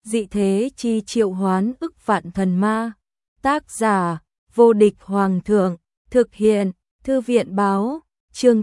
dị thế chi triệu hoán ức vạn thần ma. Tác giả, vô địch hoàng thượng, thực hiện, thư viện báo, chương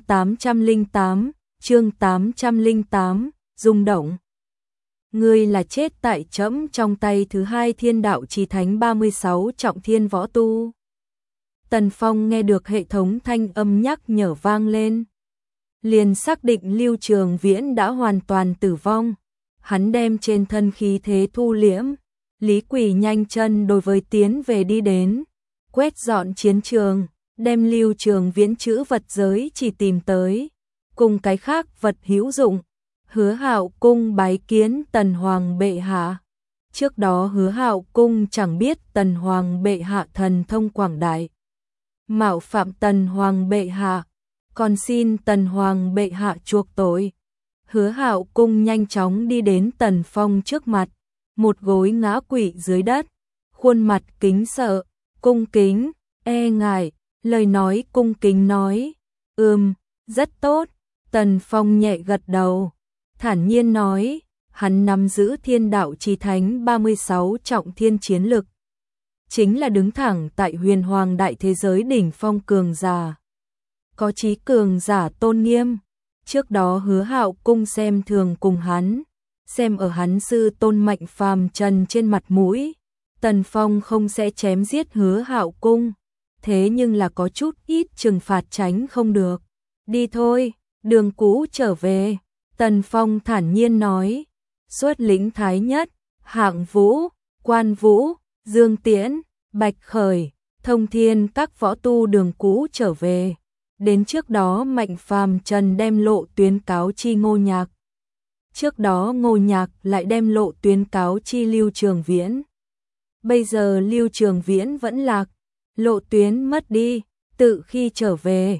808, rung động. Ngươi là chết tại trẫm trong tay thứ hai thiên đạo chí thánh 36 trọng thiên võ tu. Tần Phong nghe được hệ thống thanh âm nhắc nhở vang lên, liền xác định Lưu Trường Viễn đã hoàn toàn tử vong. Hắn đem trên thân khí thế thu liễm, Lý Quỳ nhanh chân đối với tiến về đi đến, quét dọn chiến trường, đem Lưu Trường Viễn chữ vật giới chỉ tìm tới, cùng cái khác vật hữu dụng. Hứa Hạo cung bái kiến Tần Hoàng bệ hạ. Trước đó Hứa Hạo cung chẳng biết Tần Hoàng bệ hạ thần thông quảng đại, mạo phạm Tần Hoàng bệ hạ, còn xin Tần Hoàng bệ hạ chuộc tội. Hứa Hạo cung nhanh chóng đi đến Tần Phong trước mặt, một gối ngã quỵ dưới đất, khuôn mặt kính sợ, cung kính, e ngại, lời nói cung kính nói, rất tốt. Tần Phong nhẹ gật đầu, thản nhiên nói, hắn nắm giữ thiên đạo chí thánh 36 trọng thiên chiến lực, chính là đứng thẳng tại huyền hoàng đại thế giới đỉnh phong cường giả, có chí cường giả tôn nghiêm. Trước đó Hứa Hạo cung xem thường cùng hắn, xem ở hắn sư tôn Mạnh Phàm Trần trên mặt mũi, Tần Phong không sẽ chém giết Hứa Hạo cung, thế nhưng là có chút ít trừng phạt tránh không được. Đi thôi, đường cũ trở về. Tần Phong thản nhiên nói, xuất lĩnh Thái Nhất, Hạng Vũ, Quan Vũ, Dương Tiễn, Bạch Khởi, Thông Thiên các võ tu đường cũ trở về. Đến trước đó Mạnh Phàm Trần đem lộ tuyến cáo chi Ngô Nhạc. Trước đó Ngô Nhạc lại đem lộ tuyến cáo chi Lưu Trường Viễn. Bây giờ Lưu Trường Viễn vẫn lạc, lộ tuyến mất đi, tự khi trở về,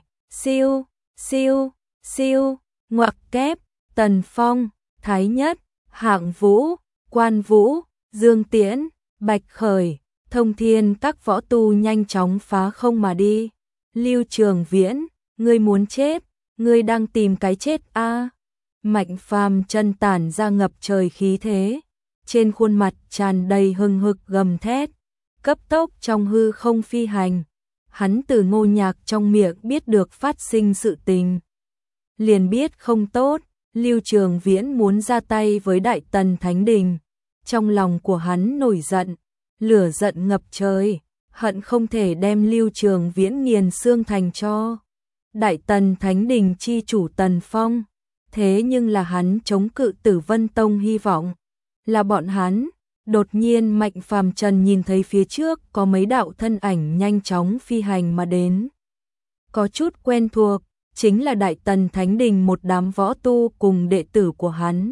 siêu, ngoặc kép, Tần Phong, Thái Nhất, Hạng Vũ, Quan Vũ, Dương Tiễn, Bạch Khởi, Thông Thiên các võ tu nhanh chóng phá không mà đi. Lưu Trường Viễn, ngươi muốn chết, ngươi đang tìm cái chết a? Mạnh Phàm Trần tản ra ngập trời khí thế, trên khuôn mặt tràn đầy hừng hực gầm thét, cấp tốc trong hư không phi hành. Hắn từ Ngô Nhạc trong miệng biết được phát sinh sự tình, liền biết không tốt, Lưu Trường Viễn muốn ra tay với Đại Tần Thánh Đình. Trong lòng của hắn nổi giận, lửa giận ngập trời, hận không thể đem Lưu Trường Viễn nghiền xương thành tro. Đại Tần Thánh Đình chi chủ Tần Phong, thế nhưng là hắn chống cự Tử Vân Tông hy vọng, là bọn hắn. Đột nhiên Mạnh Phàm Trần nhìn thấy phía trước có mấy đạo thân ảnh nhanh chóng phi hành mà đến. Có chút quen thuộc, chính là Đại Tần Thánh Đình một đám võ tu cùng đệ tử của hắn.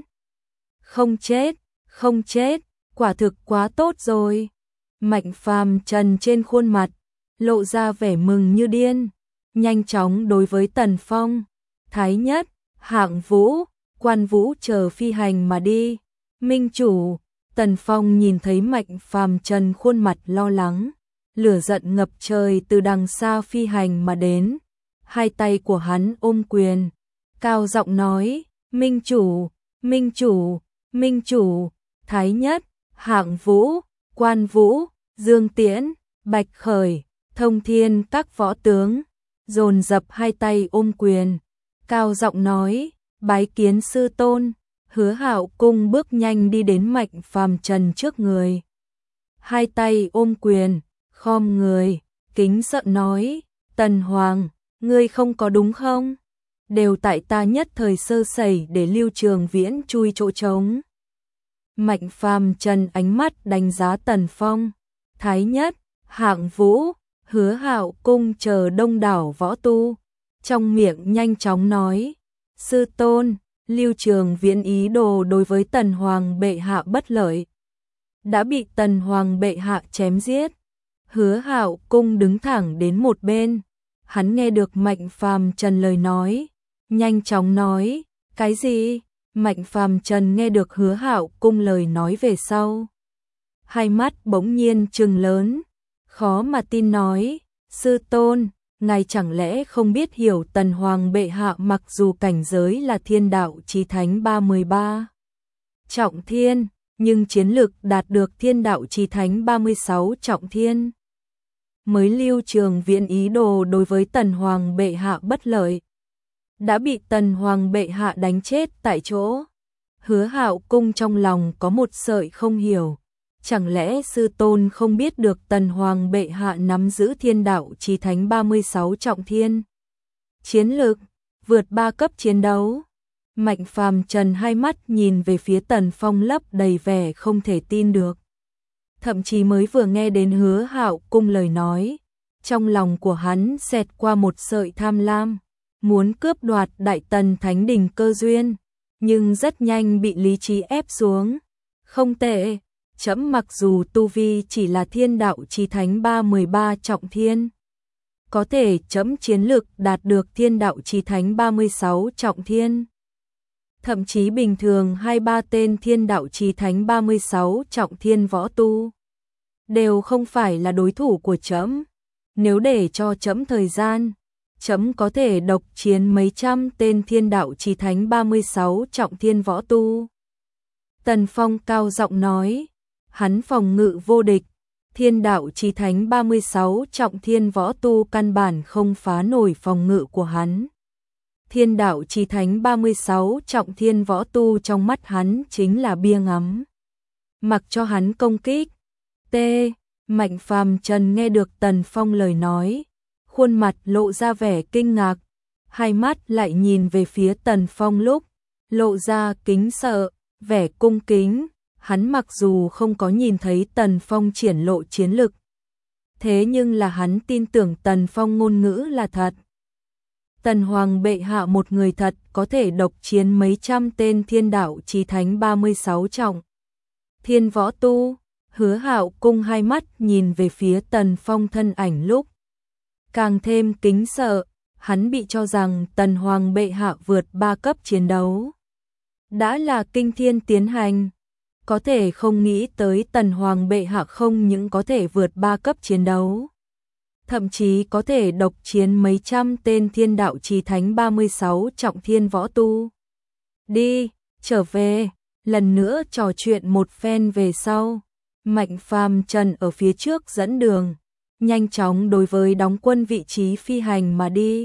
Không chết, quả thực quá tốt rồi. Mạnh Phàm Trần trên khuôn mặt lộ ra vẻ mừng như điên, nhanh chóng đối với Tần Phong, Thái Nhất, Hạng Vũ, Quan Vũ chờ phi hành mà đi. Minh chủ. Tần Phong nhìn thấy Mạnh Phàm Trần khuôn mặt lo lắng, lửa giận ngập trời từ đằng xa phi hành mà đến, hai tay của hắn ôm quyền, cao giọng nói, Minh chủ, Thái Nhất, Hạng Vũ, Quan Vũ, Dương Tiễn, Bạch Khởi, Thông Thiên các võ tướng, dồn dập hai tay ôm quyền, cao giọng nói, bái kiến sư tôn. Hứa Hạo cung bước nhanh đi đến Mạnh Phàm Trần trước người, hai tay ôm quyền, khom người, kính sợ nói, Tần Hoàng, ngươi không có đúng không? Đều tại ta nhất thời sơ sẩy để Lưu Trường Viễn chui chỗ trống. Mạnh Phàm Trần ánh mắt đánh giá Tần Phong, Thái Nhất, Hạng Vũ, Hứa Hạo cung chờ đông đảo võ tu, trong miệng nhanh chóng nói, sư tôn, Lưu Trường Viễn ý đồ đối với Tần Hoàng bệ hạ bất lợi, đã bị Tần Hoàng bệ hạ chém giết. Hứa Hạo cung đứng thẳng đến một bên, hắn nghe được Mạnh Phàm Trần lời nói, nhanh chóng nói, cái gì? Mạnh Phàm Trần nghe được Hứa Hạo cung lời nói về sau, hai mắt bỗng nhiên trừng lớn, khó mà tin nói, sư tôn, ngài chẳng lẽ không biết hiểu Tần Hoàng bệ hạ mặc dù cảnh giới là thiên đạo chí thánh 33 trọng thiên, nhưng chiến lực đạt được thiên đạo chí thánh 36 trọng thiên. Mới Lưu Trường Viễn ý đồ đối với Tần Hoàng bệ hạ bất lợi, đã bị Tần Hoàng bệ hạ đánh chết tại chỗ. Hứa Hạo Cung trong lòng có một sợi không hiểu, chẳng lẽ sư tôn không biết được Tần Hoàng bệ hạ nắm giữ thiên đạo chí thánh 36 trọng thiên. Chiến lực vượt 3 cấp chiến đấu. Mạnh Phàm Trần hai mắt nhìn về phía Tần Phong lấp đầy vẻ không thể tin được. Thậm chí mới vừa nghe đến Hứa Hạo Cung lời nói, trong lòng của hắn xẹt qua một sợi tham lam, muốn cướp đoạt Đại Tần Thánh Đình cơ duyên, nhưng rất nhanh bị lý trí ép xuống. Không tệ, trẫm mặc dù tu vi chỉ là thiên đạo chí thánh 13 trọng thiên, có thể trẫm chiến lực đạt được thiên đạo chí thánh 36 trọng thiên. Thậm chí bình thường 2-3 tên thiên đạo chí thánh 36 trọng thiên võ tu đều không phải là đối thủ của trẫm. Nếu để cho trẫm thời gian, trẫm có thể độc chiến mấy trăm tên thiên đạo chí thánh 36 trọng thiên võ tu. Tần Phong cao giọng nói, hắn phòng ngự vô địch, thiên đạo chí thánh 36 trọng thiên võ tu căn bản không phá nổi phòng ngự của hắn. Thiên đạo chí thánh 36 trọng thiên võ tu trong mắt hắn chính là bia ngắm. Mặc cho hắn công kích. T. Mạnh Phàm Trần nghe được Tần Phong lời nói, khuôn mặt lộ ra vẻ kinh ngạc, hai mắt lại nhìn về phía Tần Phong lúc lộ ra kính sợ, vẻ cung kính. Hắn mặc dù không có nhìn thấy Tần Phong triển lộ chiến lực, thế nhưng là hắn tin tưởng Tần Phong ngôn ngữ là thật. Tần Hoàng bệ hạ một người thật có thể độc chiến mấy trăm tên thiên đạo chí thánh 36 trọng thiên võ tu. Hứa Hạo Cung hai mắt nhìn về phía Tần Phong thân ảnh lúc càng thêm kính sợ, hắn bị cho rằng Tần Hoàng bệ hạ vượt 3 cấp chiến đấu đã là kinh thiên tiến hành, có thể không nghĩ tới Tần Hoàng bệ hạ không những có thể vượt 3 cấp chiến đấu, thậm chí có thể độc chiến mấy trăm tên thiên đạo chí thánh 36 trọng thiên võ tu. Đi, trở về, lần nữa trò chuyện một phen về sau, Mạnh Phàm Trần ở phía trước dẫn đường, nhanh chóng đối với đóng quân vị trí phi hành mà đi.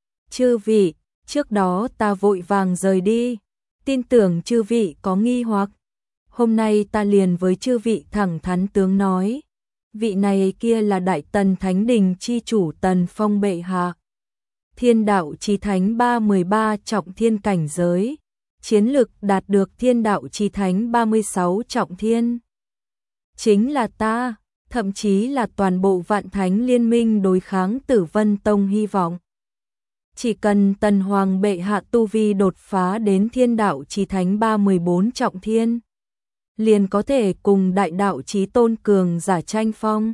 Chư vị, trước đó ta vội vàng rời đi, tin tưởng chư vị có nghi hoặc. Hôm nay ta liền với chư vị thẳng thắn tướng nói, vị này kia là Đại Tần Thánh Đình chi chủ Tần Phong bệ hạ. Thiên đạo chí thánh 13 trọng thiên cảnh giới, chiến lực đạt được thiên đạo chí thánh 36 trọng thiên. Chính là ta, thậm chí là toàn bộ Vạn Thánh Liên minh đối kháng Tử Vân Tông hy vọng. Chỉ cần Tần Hoàng bệ hạ tu vi đột phá đến thiên đạo chí thánh 34 trọng thiên, liền có thể cùng đại đạo chí tôn cường giả tranh phong.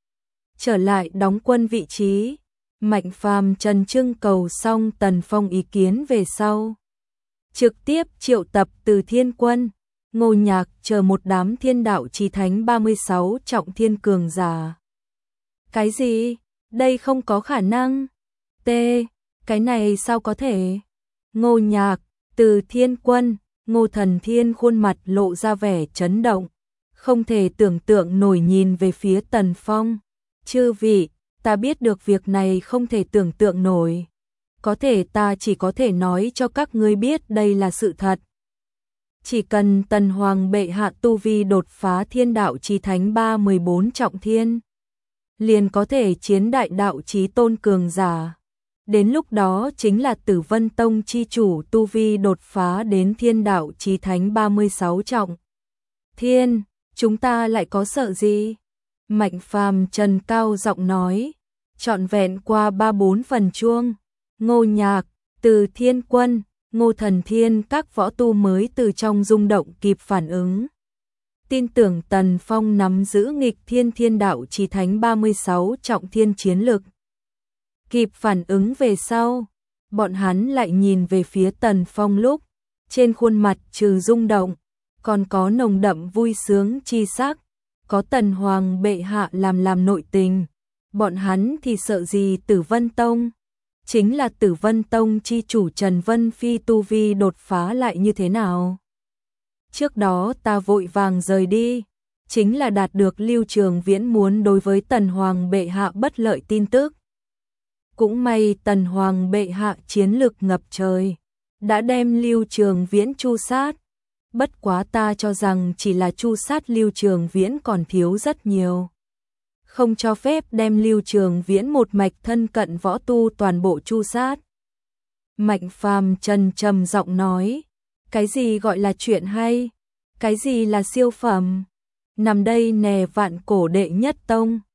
Trở lại đóng quân vị trí, Mạnh Phàm Trần trưng cầu xong Tần Phong ý kiến về sau, trực tiếp triệu tập Từ Thiên Quân, Ngô Nhạc chờ một đám thiên đạo chí thánh 36 trọng thiên cường giả. Cái gì? Đây không có khả năng. T. Cái này sao có thể? Ngô Nhạc, Từ Thiên Quân, Ngô Thần Thiên khuôn mặt lộ ra vẻ chấn động, không thể tưởng tượng nổi nhìn về phía Tần Phong. Chư vị, ta biết được việc này không thể tưởng tượng nổi. Có thể ta chỉ có thể nói cho các ngươi biết đây là sự thật. Chỉ cần Tần Hoàng bệ hạ tu vi đột phá thiên đạo chí thánh 34 trọng thiên, liền có thể chiến đại đạo chí tôn cường giả. Đến lúc đó chính là Tử Vân Tông chi chủ tu vi đột phá đến thiên đạo chí thánh 36 trọng thiên, chúng ta lại có sợ gì? Mạnh Phàm Trần cao giọng nói, trọn vẹn qua 3-4 phần chuông, Ngô Nhạc, Từ Thiên Quân, Ngô Thần Thiên các võ tu mới từ trong rung động kịp phản ứng. Tin tưởng Tần Phong nắm giữ nghịch thiên thiên đạo chí thánh 36 trọng thiên chiến lực. Kịp phản ứng về sau, bọn hắn lại nhìn về phía Tần Phong lúc, trên khuôn mặt trừ rung động, còn có nồng đậm vui sướng chi sắc, có Tần Hoàng bệ hạ làm nội tình, bọn hắn thì sợ gì Tử Vân Tông, chính là Tử Vân Tông chi chủ Trần Vân Phi tu vi đột phá lại như thế nào? Trước đó ta vội vàng rời đi, chính là đạt được Lưu Trường Viễn muốn đối với Tần Hoàng bệ hạ bất lợi tin tức. Cũng may Tần Hoàng bệ hạ chiến lực ngập trời, đã đem Lưu Trường Viễn tru sát. Bất quá ta cho rằng chỉ là tru sát Lưu Trường Viễn còn thiếu rất nhiều. Không cho phép đem Lưu Trường Viễn một mạch thân cận võ tu toàn bộ tru sát. Mạnh Phàm trầm giọng nói, cái gì gọi là chuyện hay? Cái gì là siêu phẩm? Nằm đây nè Vạn Cổ đệ nhất tông.